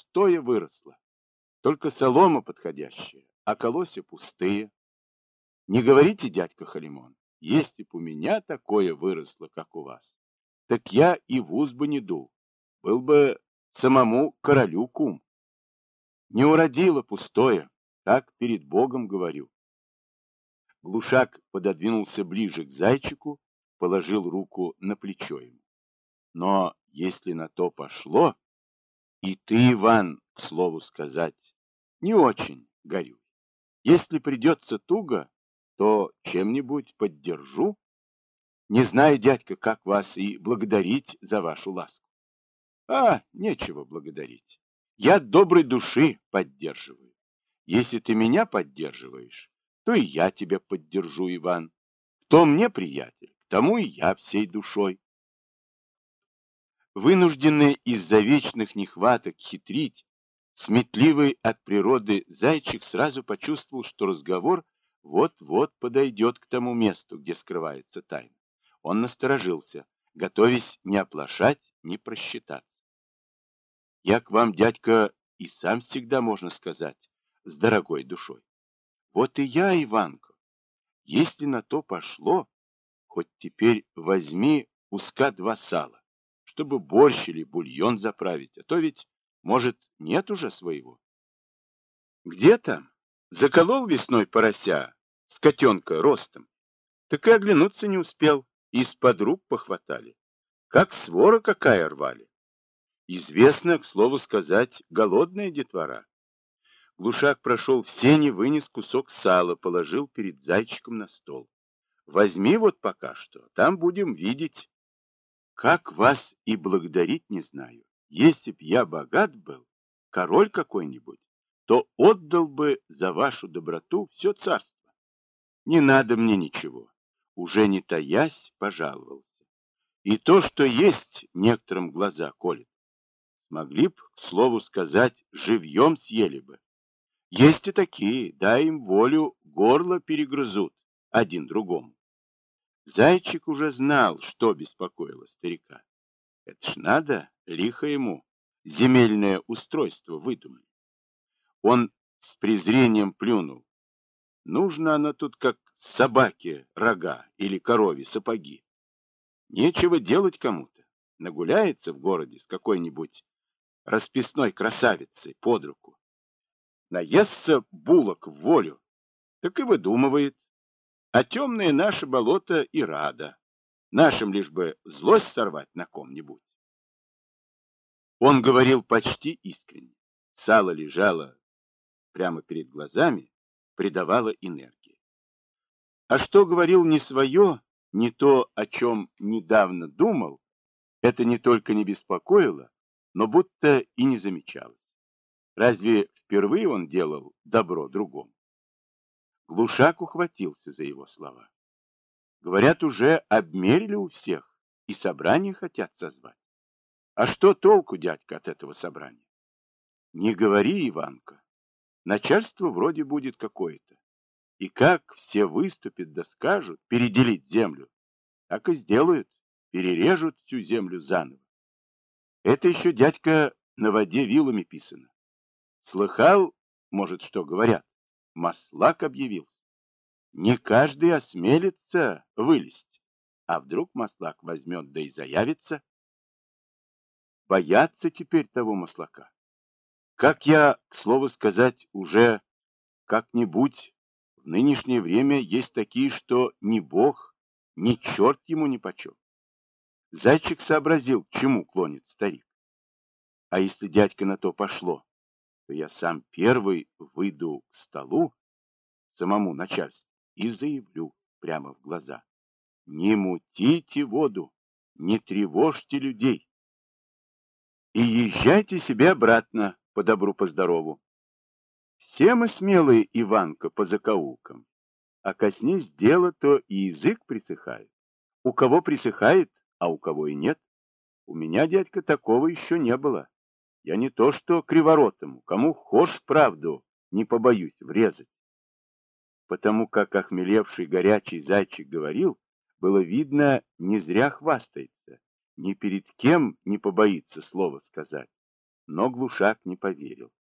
пустое выросло. Только солома подходящая, а колосья пустые. Не говорите, дядька Халимон, если б у меня такое выросло, как у вас, так я и в ус бы не дул, был бы самому королю кум. Не уродило пустое, так перед Богом говорю. Глушак пододвинулся ближе к зайчику, положил руку на плечо ему. Но если на то пошло, и ты, Иван, к слову сказать, не очень горюй. Если придется туго, то чем-нибудь поддержу. Не знаю, дядька, как вас и благодарить за вашу ласку. А, нечего благодарить. Я от доброй души поддерживаю. Если ты меня поддерживаешь, то и я тебя поддержу, Иван. Кто мне приятель, к тому и я всей душой. Вынужденный из-за вечных нехваток хитрить, сметливый от природы зайчик сразу почувствовал, что разговор вот-вот подойдет к тому месту, где скрывается тайна. Он насторожился, готовясь не оплошать, не просчитаться. Я к вам, дядька, и сам всегда, можно сказать, с дорогой душой. Вот и я, Иванка, если на то пошло, хоть теперь возьми куска два сала, чтобы борщ или бульон заправить, а то ведь, может, нет уже своего. Где там? Заколол весной порося с котенка ростом, так и оглянуться не успел, из-под рук похватали, как свора какая рвали. Известно, к слову сказать, голодная детвора. Глушак прошел в сени, вынес кусок сала, положил перед зайчиком на стол. Возьми вот пока что, там будем видеть. Как вас и благодарить не знаю. Если б я богат был, король какой-нибудь, то отдал бы за вашу доброту все царство. Не надо мне ничего. Уже не таясь, пожаловался. И то, что есть, некоторым глаза колет. Смогли б, к слову сказать, живьем съели бы. Есть и такие, дай им волю, горло перегрызут один другому. Зайчик уже знал, что беспокоило старика. Это ж надо, лихо ему, земельное устройство выдумали. Он с презрением плюнул. Нужно оно тут как собаке рога или корове сапоги. Нечего делать кому-то. Нагуляется в городе с какой-нибудь расписной красавицей под руку. Наестся булок в волю, так и выдумывает. А темное наше болото и рада. Нашим лишь бы злость сорвать на ком-нибудь. Он говорил почти искренне. Сало лежало прямо перед глазами, придавало энергии. А что говорил не свое, не то, о чем недавно думал, это не только не беспокоило, но будто и не замечалось. Разве впервые он делал добро другому? Глушак ухватился за его слова. Говорят, уже обмерили у всех, и собрание хотят созвать. А что толку, дядька, от этого собрания? Не говори, Иванка. Начальство вроде будет какое-то. И как все выступят да скажут переделить землю, так и сделают, перережут всю землю заново. Это еще, дядька, на воде вилами писано. Слыхал, может, что говорят? Маслак объявился. Не каждый осмелится вылезть. А вдруг Маслак возьмет, да и заявится? Боятся теперь того Маслака. Как я, к слову сказать, уже как-нибудь в нынешнее время есть такие, что ни бог, ни черт ему нипочем. Зайчик сообразил, к чему клонит старик. А если, дядька, на то пошло, то я сам первый выйду к столу, самому начальству, и заявлю прямо в глаза. Не мутите воду, не тревожьте людей. И езжайте себе обратно, по добру, по здорову. Все мы смелые, Иванка, по закоулкам. А коснись дела, то и язык присыхает. У кого присыхает, а у кого и нет. У меня, дядька, такого еще не было. Я не то что криворотому, кому хошь правду, не побоюсь врезать. Потому как охмелевший горячий зайчик говорил, было видно, не зря хвастается, ни перед кем не побоится слова сказать. но Глушак не поверил.